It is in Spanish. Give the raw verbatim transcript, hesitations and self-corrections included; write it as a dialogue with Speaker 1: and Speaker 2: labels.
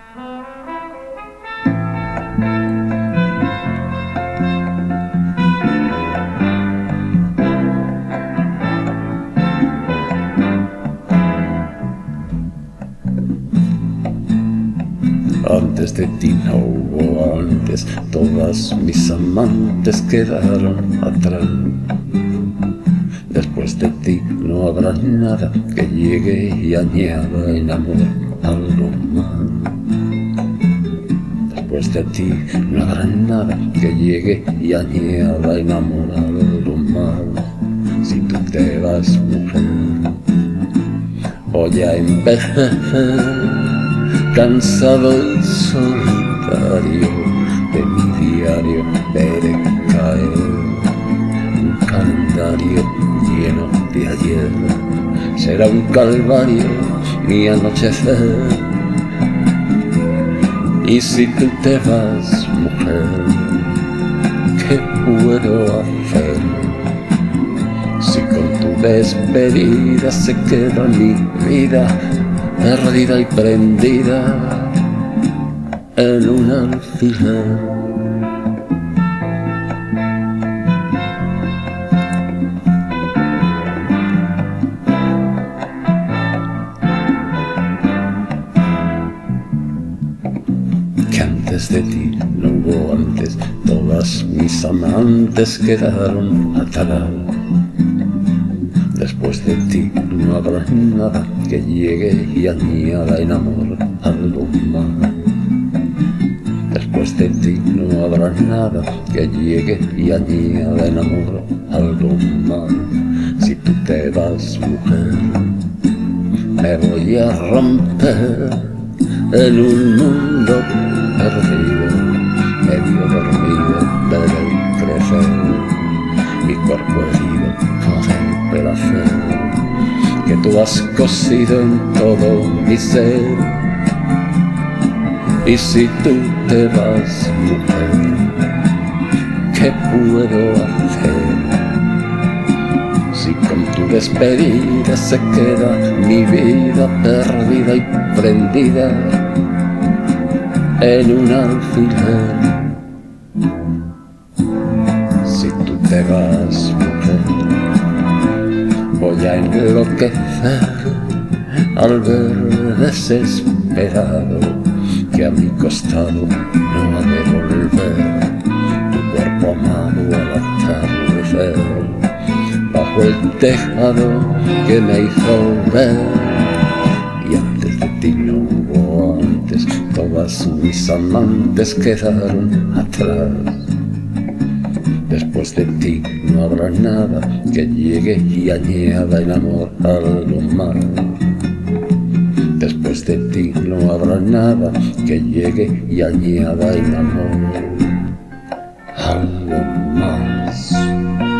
Speaker 1: Antes de ti no hubo antes, todas mis amantes quedaron atrás. Después de ti no habrá nada que llegue y añada en amor algo más. Después de ti no habrá nada que llegue y añada en amor algo más. Si tú te vas, mujer, voy a envejecer, cansado y solitario, de mi diario veré caer un calendario lleno de ayer. Será un calvario mi anochecer. Y si tú te vas, mujer, ¿qué puedo hacer? Si con tu despedida se queda mi vida perdida y prendida en un alfiler. Que antes de ti no hubo antes, todas mis amantes quedaron atrás. Después de ti no habrá nada que llegue y añada en amor algo más. Después de ti no habrá nada que llegue y añada en amor algo más. Si tú te vas, mujer, me voy a romper en un mundo perdido, medio dormido, veré crecer mi cuerpo herido por el placer que tú has cosido en todo mi ser. Y si tú te vas, mujer, ¿qué puedo hacer? Si con tu despedida se queda mi vida perdida y prendida en un alfiler. Si tú te vas, mujer, voy a enloquecer al ver desesperado que a mi costado no ha de volver tu cuerpo amado al atardecer, bajo el tejado que me hizo ver. Y antes de ti no hubo antes, todas mis amantes quedaron atrás. Después de ti no habrá nada que llegue y añada en amor algo más. Después de ti no habrá nada que llegue y añada en amor algo más.